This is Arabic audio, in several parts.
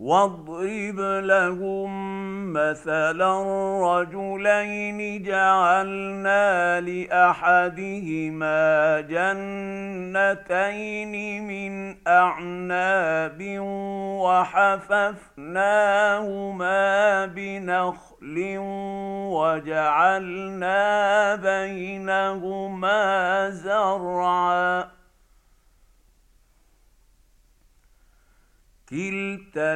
واضرب لهم مثلا رجلين جعلنا لأحدهما جنتين من أعناب وحففناهما بنخل وجعلنا بينهما زرعا كلتا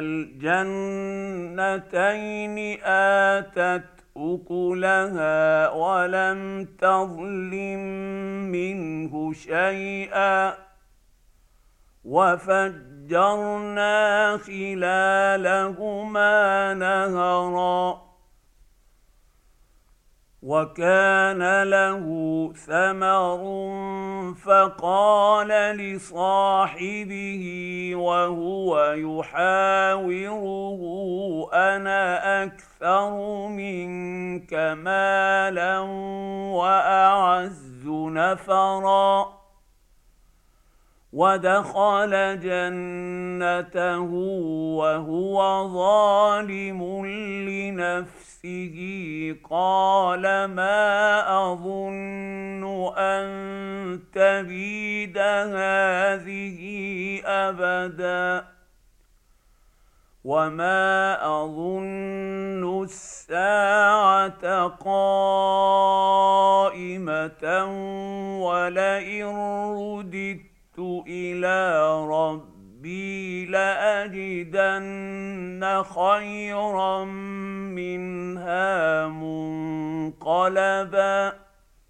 الجنتين آتت أكلها ولم تظلم منه شيئا وفجرنا خلالهما نهرا وكان له ثمر فقال لصاحبه وهو يحاوره أنا أكثر منك مالا وأعز نفرا ودخل جنته وهو ظالم لنفسه قال ما أظن أن تبيد هذه أبدا وما أظن الساعة قائمة ولئن رددت إلى ربي لأجدن خيرا منها منقلبا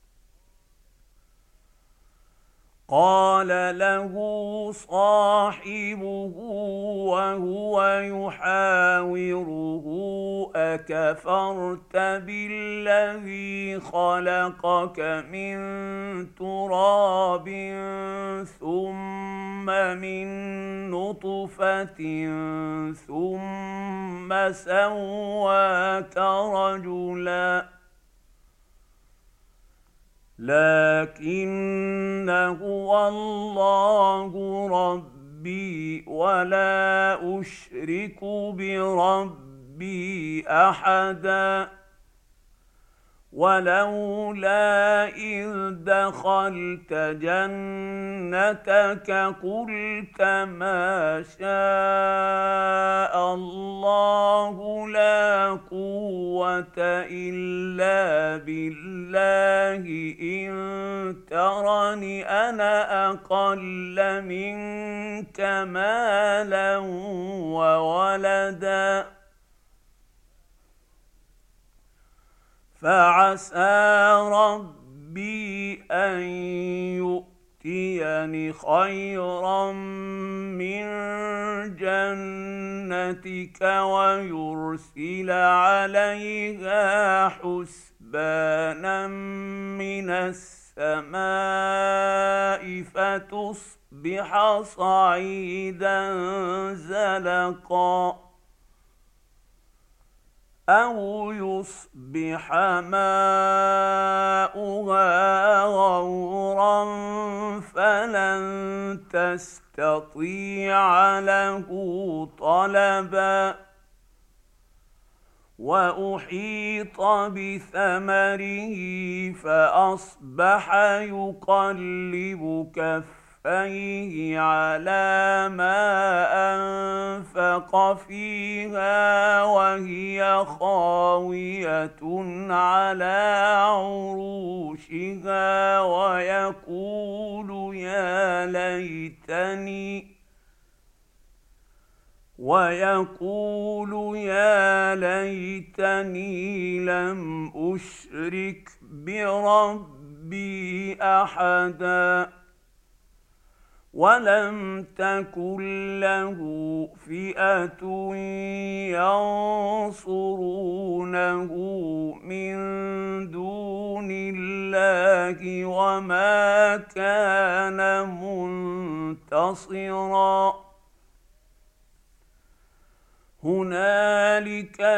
قال له صاحبه وهو يحاوره أكفرت بالذي خلقك من تراب ثم من نطفة ثم سواك رجلا لكن هو الله ربي ولا أشرك بربي أحدا ولولا إذ دخلت جنتك قلت ما شاء الله لا قوة إلا بالله إن ترني أنا أقل منك مالا وولدا فعسى ربي أن يؤتيني خيرا من جنتك ويرسل عليها حسبانا من السماء فتصبح صعيدا زلقا أو يصبح ماؤها غورا فلن تستطيع له طلبا وأحيط بثمره فأصبح يقلب كفيه على ما أنفق فيها وهي خاوية على عروشها ويقول يا ليتني لم أشرك بربي أحدا ولم تكن له فئة ينصرونه من دون الله وما كان منتصرا هنالك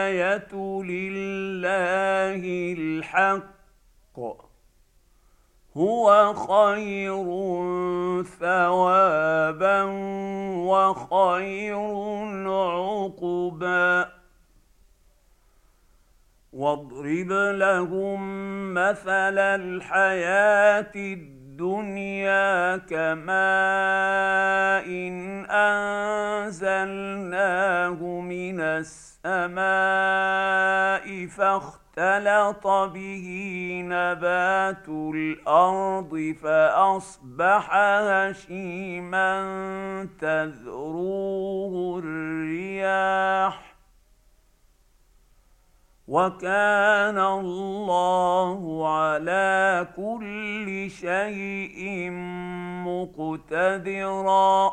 الولاية لله الحق هو خير ثوابا وخير عقبا واضرب لهم مثل الحياة الدنيا كماء أنزلناه من السماء فاختلط به نبات الأرض فأصبح هشيما تذروه الرياح وكان الله على كل شيء مقتدرا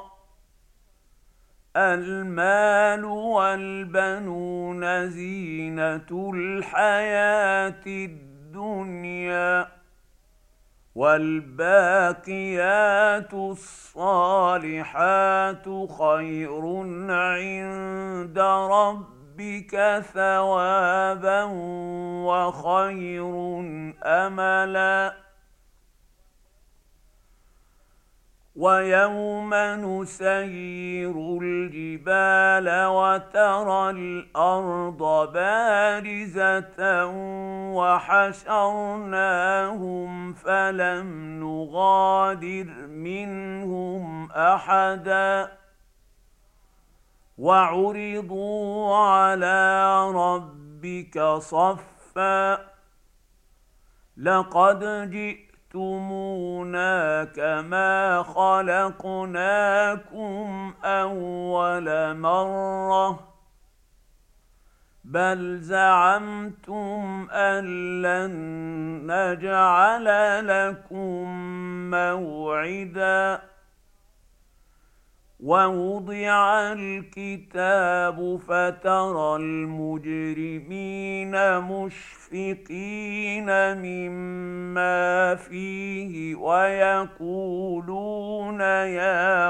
المال والبنون زينة الحياة الدنيا والباقيات الصالحات خير عند ربك ثوابا وخير أملا ويوم نسير الجبال وترى الأرض بارزة وحشرناهم فلم نغادر منهم أحدا وعرضوا على ربك صفا لقد جئتمونا كما خلقناكم أول مرة بل زعمتم أن لن نجعل لكم موعدا ووضع الكتاب فترى المجرمين مشفقين مما فيه ويقولون يا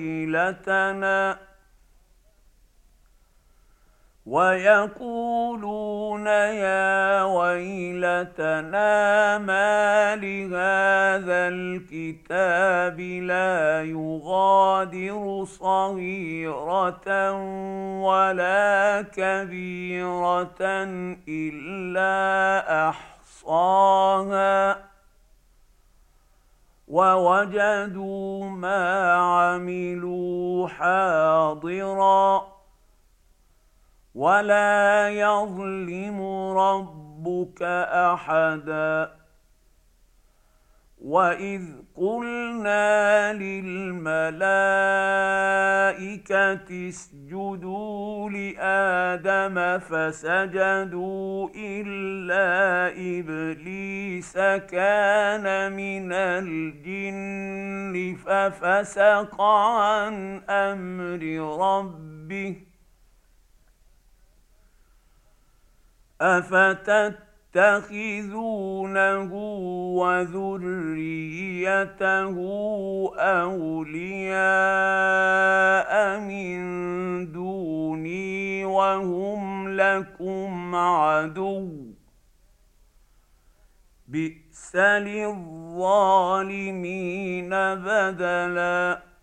ويلتنا ما لهذا الكتاب لا يغادر صغيرة ولا كبيرة إلا أحصاها ووجدوا ما عملوا حاضرا ولا يظلم ربك أحدا وإذ قلنا للملائكة اسجدوا لآدم فسجدوا إلا إبليس كان من الجن ففسق عن أمر ربه أفتتخذونه وذريته أولياء من دوني وهم لكم عدو بئس للظالمين بدلا